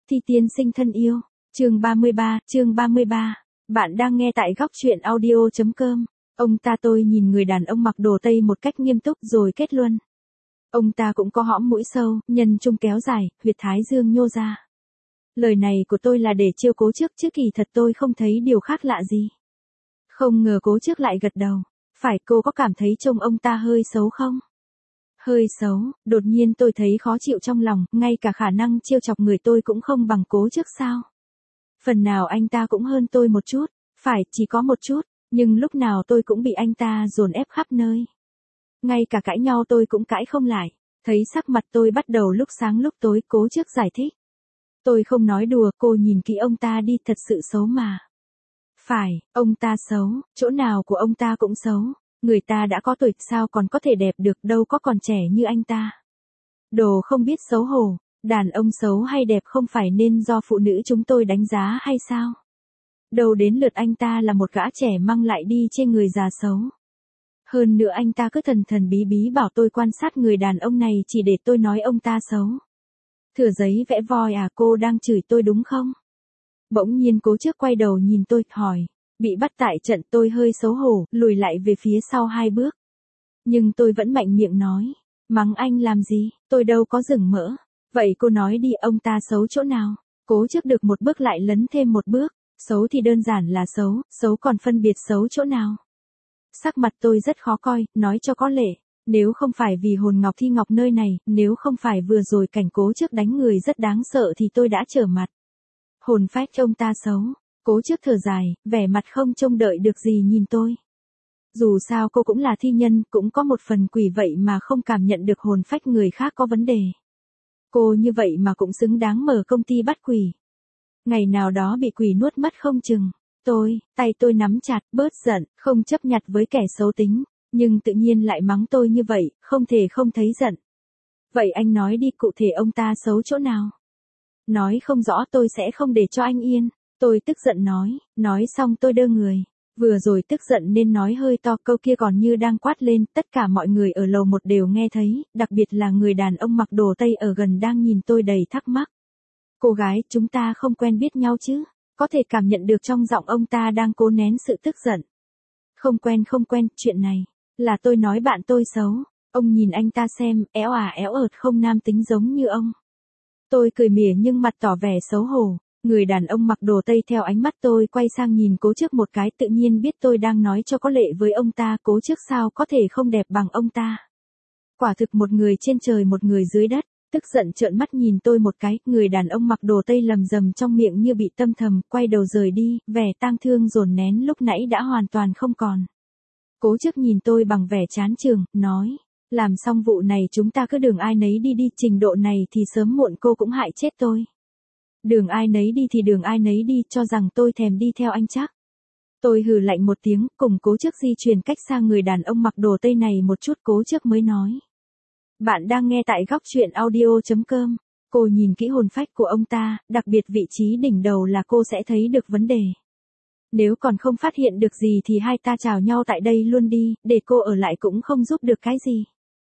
Thi tiên sinh thân yêu. Chương 33. Bạn đang nghe tại góc truyện audio.com. Ông ta tôi nhìn người đàn ông mặc đồ Tây một cách nghiêm túc rồi kết luận. Ông ta cũng có hõm mũi sâu, nhân trung kéo dài, huyệt thái dương nhô ra. Lời này của tôi là để trêu Cố Trước chứ kỳ thật tôi không thấy điều khác lạ gì. Không ngờ Cố Trước lại gật đầu. Phải, cô có cảm thấy trông ông ta hơi xấu không? Hơi xấu, đột nhiên tôi thấy khó chịu trong lòng, ngay cả khả năng trêu chọc người tôi cũng không bằng Cố Trước sao? Phần nào anh ta cũng hơn tôi một chút, phải, chỉ có một chút, nhưng lúc nào tôi cũng bị anh ta dồn ép khắp nơi. Ngay cả cãi nhau tôi cũng cãi không lại, thấy sắc mặt tôi bắt đầu lúc sáng lúc tối, Cố Trước giải thích. Tôi không nói đùa, cô nhìn kỹ ông ta đi, thật sự xấu mà. Phải, ông ta xấu, chỗ nào của ông ta cũng xấu, người ta đã có tuổi sao còn có thể đẹp được, đâu có còn trẻ như anh ta. Đồ không biết xấu hổ, đàn ông xấu hay đẹp không phải nên do phụ nữ chúng tôi đánh giá hay sao? Đâu đến lượt anh ta là một gã trẻ măng lại đi chê người già xấu. Hơn nữa anh ta cứ thần thần bí bí bảo tôi quan sát người đàn ông này chỉ để tôi nói ông ta xấu. Thừa giấy vẽ voi à, cô đang chửi tôi đúng không? Bỗng nhiên Cố Trước quay đầu nhìn tôi, hỏi. Bị bắt tại trận, tôi hơi xấu hổ, lùi lại về phía sau 2 bước. Nhưng tôi vẫn mạnh miệng nói. Mắng anh làm gì, tôi đâu có rừng mỡ. Vậy cô nói đi, ông ta xấu chỗ nào? Cố Trước được một bước lại lấn thêm một bước. Xấu thì đơn giản là xấu, xấu còn phân biệt xấu chỗ nào? Sắc mặt tôi rất khó coi, nói cho có lệ. Nếu không phải vì hồn ngọc Thi Ngọc nơi này, nếu không phải vừa rồi cảnh Cố Trước đánh người rất đáng sợ thì tôi đã trở mặt. Hồn phách ông ta xấu. Cố Trước thở dài, vẻ mặt không trông đợi được gì nhìn tôi. Dù sao cô cũng là thi nhân, cũng có một phần quỷ vậy mà không cảm nhận được hồn phách người khác có vấn đề. Cô như vậy mà cũng xứng đáng mở công ty bắt quỷ. Ngày nào đó bị quỷ nuốt mất không chừng. Tay tôi nắm chặt, bớt giận, không chấp nhặt với kẻ xấu tính, nhưng tự nhiên lại mắng tôi như vậy, không thể không thấy giận. Vậy anh nói đi, cụ thể ông ta xấu chỗ nào? Nói không rõ tôi sẽ không để cho anh yên. Tôi tức giận nói xong tôi đơ người. Vừa rồi tức giận nên nói hơi to, câu kia còn như đang quát lên, tất cả mọi người ở lầu 1 đều nghe thấy, đặc biệt là người đàn ông mặc đồ Tây ở gần đang nhìn tôi đầy thắc mắc. Cô gái, chúng ta không quen biết nhau chứ? Có thể cảm nhận được trong giọng ông ta đang cố nén sự tức giận. Không quen, chuyện này, là tôi nói bạn tôi xấu. Ông nhìn anh ta xem, éo ợt không nam tính giống như ông. Tôi cười mỉa nhưng mặt tỏ vẻ xấu hổ. Người đàn ông mặc đồ Tây theo ánh mắt tôi quay sang nhìn Cố Trước một cái, tự nhiên biết tôi đang nói cho có lệ với ông ta. Cố Trước sao có thể không đẹp bằng ông ta? Quả thực một người trên trời một người dưới đất. Tức giận trợn mắt nhìn tôi một cái, người đàn ông mặc đồ Tây lầm rầm trong miệng như bị tâm thầm, quay đầu rời đi, vẻ tang thương dồn nén lúc nãy đã hoàn toàn không còn. Cố Trước nhìn tôi bằng vẻ chán chường, nói. Làm xong vụ này chúng ta cứ đường ai nấy đi, trình độ này thì sớm muộn cô cũng hại chết tôi. Đường ai nấy đi thì đường ai nấy đi, cho rằng tôi thèm đi theo anh chắc. Tôi hừ lạnh một tiếng, cùng Cố Trước di chuyển cách xa người đàn ông mặc đồ Tây này một chút. Cố Trước mới nói. Bạn đang nghe tại góc truyện audio.com. Cô nhìn kỹ hồn phách của ông ta, đặc biệt vị trí đỉnh đầu là cô sẽ thấy được vấn đề. Nếu còn không phát hiện được gì thì hai ta chào nhau tại đây luôn đi, để cô ở lại cũng không giúp được cái gì.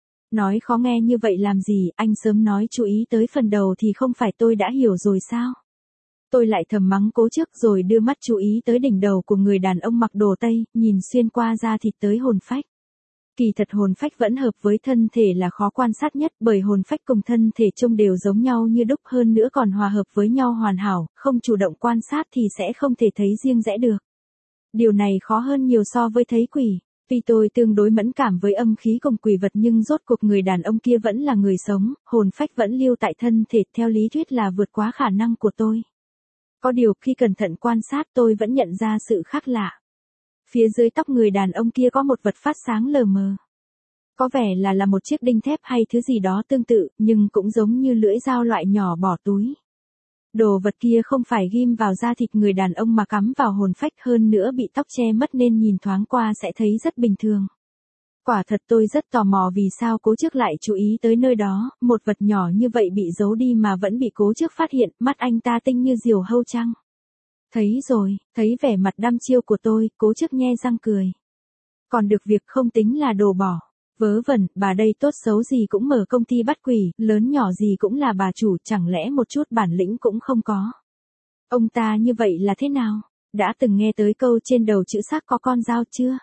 Nói khó nghe như vậy làm gì, anh sớm nói chú ý tới phần đầu thì không phải tôi đã hiểu rồi sao? Tôi lại thầm mắng Cố Trước rồi đưa mắt chú ý tới đỉnh đầu của người đàn ông mặc đồ Tây, nhìn xuyên qua da thịt tới hồn phách. Kỳ thật hồn phách vẫn hợp với thân thể là khó quan sát nhất, bởi hồn phách cùng thân thể trông đều giống nhau như đúc, hơn nữa còn hòa hợp với nhau hoàn hảo, không chủ động quan sát thì sẽ không thể thấy riêng rẽ được. Điều này khó hơn nhiều so với thấy quỷ. Tuy tôi tương đối mẫn cảm với âm khí cùng quỷ vật nhưng rốt cuộc người đàn ông kia vẫn là người sống, hồn phách vẫn lưu tại thân thể, theo lý thuyết là vượt quá khả năng của tôi. Có điều khi cẩn thận quan sát tôi vẫn nhận ra sự khác lạ. Phía dưới tóc người đàn ông kia có một vật phát sáng lờ mờ. Có vẻ là một chiếc đinh thép hay thứ gì đó tương tự, nhưng cũng giống như lưỡi dao loại nhỏ bỏ túi. Đồ vật kia không phải ghim vào da thịt người đàn ông mà cắm vào hồn phách, hơn nữa bị tóc che mất nên nhìn thoáng qua sẽ thấy rất bình thường. Quả thật tôi rất tò mò vì sao Cố Trước lại chú ý tới nơi đó, một vật nhỏ như vậy bị giấu đi mà vẫn bị Cố Trước phát hiện, mắt anh ta tinh như diều hâu trăng. Thấy rồi, thấy vẻ mặt đăm chiêu của tôi, Cố Trước nhe răng cười. Còn được việc không tính là đồ bỏ. Vớ vẩn, bà đây tốt xấu gì cũng mở công ty bắt quỷ, lớn nhỏ gì cũng là bà chủ, chẳng lẽ một chút bản lĩnh cũng không có. Ông ta như vậy là thế nào? Đã từng nghe tới câu trên đầu chữ xác có con dao chưa?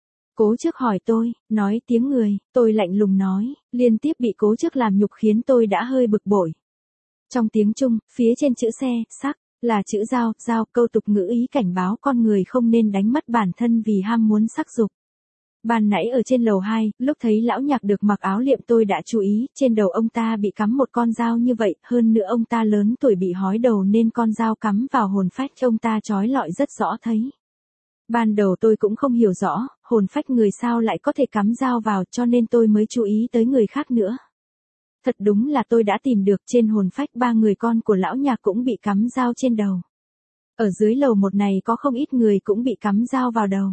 Cố Trước hỏi tôi, nói tiếng người, tôi lạnh lùng nói, liên tiếp bị Cố Trước làm nhục khiến tôi đã hơi bực bội. Trong tiếng Trung, phía trên chữ xe, sắc, là chữ dao, câu tục ngữ ý cảnh báo con người không nên đánh mất bản thân vì ham muốn sắc dục. Ban nãy ở trên lầu 2, lúc thấy lão Nhạc được mặc áo liệm tôi đã chú ý, trên đầu ông ta bị cắm một con dao như vậy, hơn nữa ông ta lớn tuổi bị hói đầu nên con dao cắm vào hồn phách ông ta chói lọi rất rõ thấy. Ban đầu tôi cũng không hiểu rõ, hồn phách người sao lại có thể cắm dao vào cho nên tôi mới chú ý tới người khác nữa. Thật đúng là tôi đã tìm được trên hồn phách 3 người con của lão Nhạc cũng bị cắm dao trên đầu. Ở dưới lầu 1 này có không ít người cũng bị cắm dao vào đầu.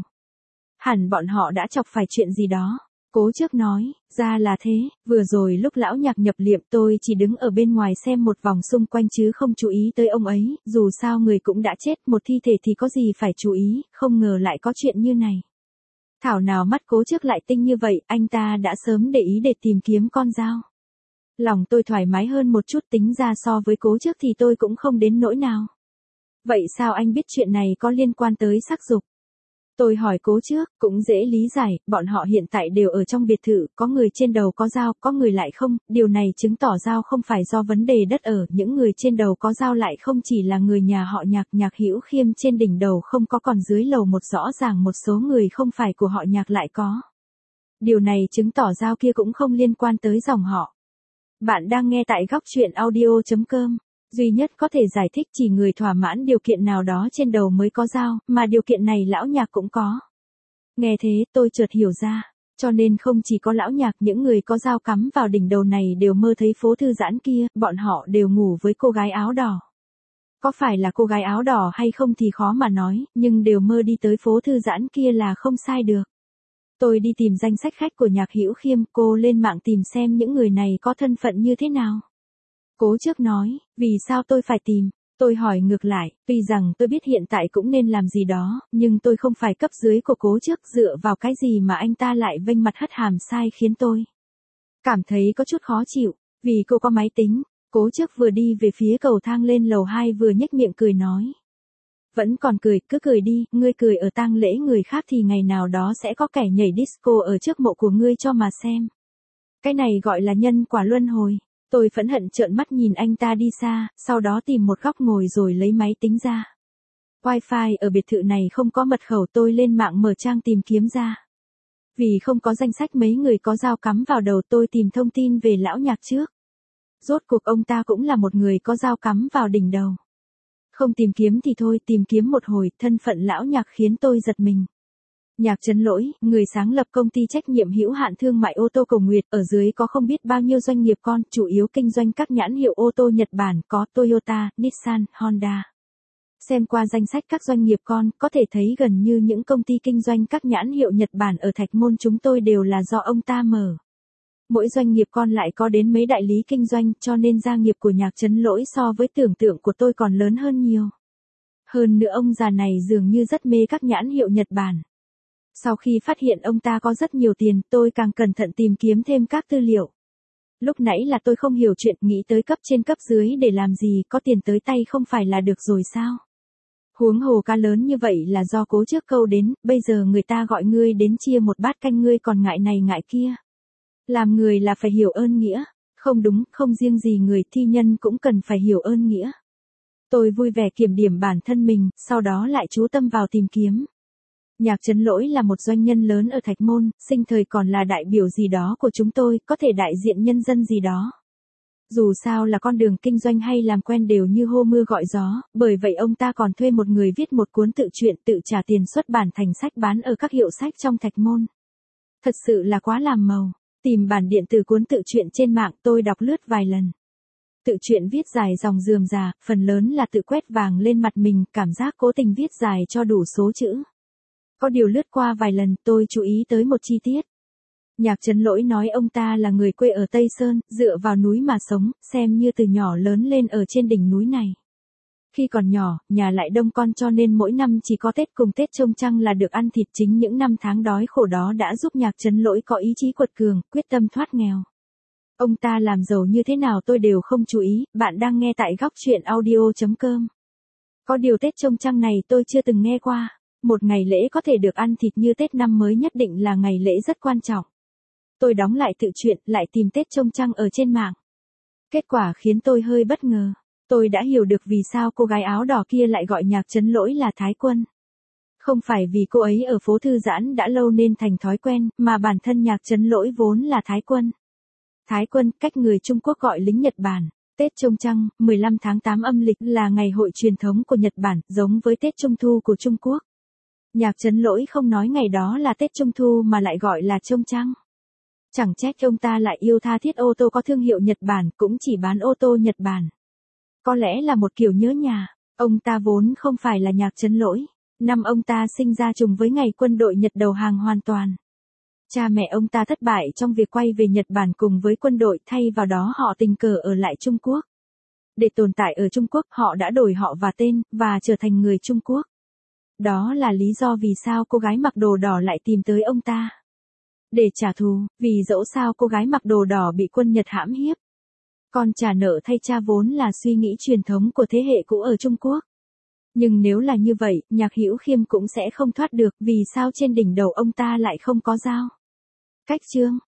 Hẳn bọn họ đã chọc phải chuyện gì đó. Cố Trước nói, ra là thế, vừa rồi lúc lão Nhạc nhập liệm tôi chỉ đứng ở bên ngoài xem một vòng xung quanh chứ không chú ý tới ông ấy, dù sao người cũng đã chết, một thi thể thì có gì phải chú ý, không ngờ lại có chuyện như này. Thảo nào mắt Cố Trước lại tinh như vậy, anh ta đã sớm để ý để tìm kiếm con dao. Lòng tôi thoải mái hơn một chút, tính ra so với Cố Trước thì tôi cũng không đến nỗi nào. Vậy sao anh biết chuyện này có liên quan tới sắc dục? Tôi hỏi Cố Trước, cũng dễ lý giải, bọn họ hiện tại đều ở trong biệt thự, có người trên đầu có dao, có người lại không, điều này chứng tỏ dao không phải do vấn đề đất ở, những người trên đầu có dao lại không chỉ là người nhà họ Nhạc, Nhạc Hữu Khiêm trên đỉnh đầu không có, còn dưới lầu 1 rõ ràng một số người không phải của họ Nhạc lại có. Điều này chứng tỏ dao kia cũng không liên quan tới dòng họ. Bạn đang nghe tại Góc Truyện Audio.com. Duy nhất có thể giải thích chỉ người thỏa mãn điều kiện nào đó trên đầu mới có dao, mà điều kiện này lão Nhạc cũng có. Nghe thế tôi chợt hiểu ra, cho nên không chỉ có lão Nhạc, những người có dao cắm vào đỉnh đầu này đều mơ thấy phố thư giãn kia, bọn họ đều ngủ với cô gái áo đỏ. Có phải là cô gái áo đỏ hay không thì khó mà nói, nhưng đều mơ đi tới phố thư giãn kia là không sai được. Tôi đi tìm danh sách khách của Nhạc Hữu Khiêm, cô lên mạng tìm xem những người này có thân phận như thế nào. Cố Trước nói, vì sao tôi phải tìm? Tôi hỏi ngược lại, tuy rằng tôi biết hiện tại cũng nên làm gì đó, nhưng tôi không phải cấp dưới của Cố Trước, dựa vào cái gì mà anh ta lại vênh mặt hất hàm sai khiến tôi cảm thấy có chút khó chịu, vì cô có máy tính. Cố Trước vừa đi về phía cầu thang lên lầu 2 vừa nhếch miệng cười nói. Vẫn còn cười, cứ cười đi, ngươi cười ở tang lễ người khác thì ngày nào đó sẽ có kẻ nhảy disco ở trước mộ của ngươi cho mà xem. Cái này gọi là nhân quả luân hồi. Tôi phẫn hận trợn mắt nhìn anh ta đi xa, sau đó tìm một góc ngồi rồi lấy máy tính ra. Wi-Fi ở biệt thự này không có mật khẩu, tôi lên mạng mở trang tìm kiếm ra. Vì không có danh sách mấy người có dao cắm vào đầu, tôi tìm thông tin về lão Nhạc trước. Rốt cuộc ông ta cũng là một người có dao cắm vào đỉnh đầu. Không tìm kiếm thì thôi, tìm kiếm một hồi, thân phận lão Nhạc khiến tôi giật mình. Nhạc Trấn Lỗi, người sáng lập công ty trách nhiệm hữu hạn thương mại ô tô Cầu Nguyệt, ở dưới có không biết bao nhiêu doanh nghiệp con, chủ yếu kinh doanh các nhãn hiệu ô tô Nhật Bản, có Toyota, Nissan, Honda. Xem qua danh sách các doanh nghiệp con, có thể thấy gần như những công ty kinh doanh các nhãn hiệu Nhật Bản ở Thạch Môn chúng tôi đều là do ông ta mở. Mỗi doanh nghiệp con lại có đến mấy đại lý kinh doanh, cho nên gia nghiệp của Nhạc Trấn Lỗi so với tưởng tượng của tôi còn lớn hơn nhiều. Hơn nữa ông già này dường như rất mê các nhãn hiệu Nhật Bản. Sau khi phát hiện ông ta có rất nhiều tiền, tôi càng cẩn thận tìm kiếm thêm các tư liệu. Lúc nãy là tôi không hiểu chuyện, nghĩ tới cấp trên cấp dưới để làm gì, có tiền tới tay không phải là được rồi sao? Huống hồ ca lớn như vậy là do Cố Trước câu đến, bây giờ người ta gọi ngươi đến chia một bát canh ngươi còn ngại này ngại kia. Làm người là phải hiểu ơn nghĩa, không đúng, không riêng gì người thi nhân cũng cần phải hiểu ơn nghĩa. Tôi vui vẻ kiểm điểm bản thân mình, sau đó lại chú tâm vào tìm kiếm. Nhạc Trấn Lỗi là một doanh nhân lớn ở Thạch Môn, sinh thời còn là đại biểu gì đó của chúng tôi, có thể đại diện nhân dân gì đó. Dù sao là con đường kinh doanh hay làm quen đều như hô mưa gọi gió, bởi vậy ông ta còn thuê một người viết một cuốn tự truyện tự trả tiền xuất bản thành sách bán ở các hiệu sách trong Thạch Môn. Thật sự là quá làm màu. Tìm bản điện tử cuốn tự truyện trên mạng, tôi đọc lướt vài lần. Tự truyện viết dài dòng rườm rà, phần lớn là tự quét vàng lên mặt mình, cảm giác cố tình viết dài cho đủ số chữ. Có điều lướt qua vài lần, tôi chú ý tới một chi tiết. Nhạc Trấn Lỗi nói ông ta là người quê ở Tây Sơn, dựa vào núi mà sống, xem như từ nhỏ lớn lên ở trên đỉnh núi này. Khi còn nhỏ, nhà lại đông con cho nên mỗi năm chỉ có Tết cùng Tết trông trăng là được ăn thịt, chính những năm tháng đói khổ đó đã giúp Nhạc Trấn Lỗi có ý chí quật cường, quyết tâm thoát nghèo. Ông ta làm giàu như thế nào tôi đều không chú ý, bạn đang nghe tại góc chuyện audio.com. Có điều Tết trông trăng này tôi chưa từng nghe qua. Một ngày lễ có thể được ăn thịt như Tết năm mới nhất định là ngày lễ rất quan trọng. Tôi đóng lại tự truyện, lại tìm Tết trông trăng ở trên mạng. Kết quả khiến tôi hơi bất ngờ. Tôi đã hiểu được vì sao cô gái áo đỏ kia lại gọi Nhạc Trấn Lỗi là Thái Quân. Không phải vì cô ấy ở phố thư giãn đã lâu nên thành thói quen, mà bản thân Nhạc Trấn Lỗi vốn là Thái Quân. Thái Quân, cách người Trung Quốc gọi lính Nhật Bản. Tết trông trăng, 15 tháng 8 âm lịch là ngày hội truyền thống của Nhật Bản, giống với Tết Trung Thu của Trung Quốc. Nhạc Trấn Lỗi không nói ngày đó là Tết Trung Thu mà lại gọi là trông trăng. Chẳng trách ông ta lại yêu tha thiết ô tô có thương hiệu Nhật Bản, cũng chỉ bán ô tô Nhật Bản. Có lẽ là một kiểu nhớ nhà. Ông ta vốn không phải là Nhạc Trấn Lỗi. Năm ông ta sinh ra trùng với ngày quân đội Nhật đầu hàng hoàn toàn. Cha mẹ ông ta thất bại trong việc quay về Nhật Bản cùng với quân đội, thay vào đó họ tình cờ ở lại Trung Quốc. Để tồn tại ở Trung Quốc, họ đã đổi họ và tên, và trở thành người Trung Quốc. Đó là lý do vì sao cô gái mặc đồ đỏ lại tìm tới ông ta. Để trả thù, vì dẫu sao cô gái mặc đồ đỏ bị quân Nhật hãm hiếp. Con trả nợ thay cha vốn là suy nghĩ truyền thống của thế hệ cũ ở Trung Quốc. Nhưng nếu là như vậy, Nhạc Hữu Khiêm cũng sẽ không thoát được, vì sao trên đỉnh đầu ông ta lại không có dao. Cách chương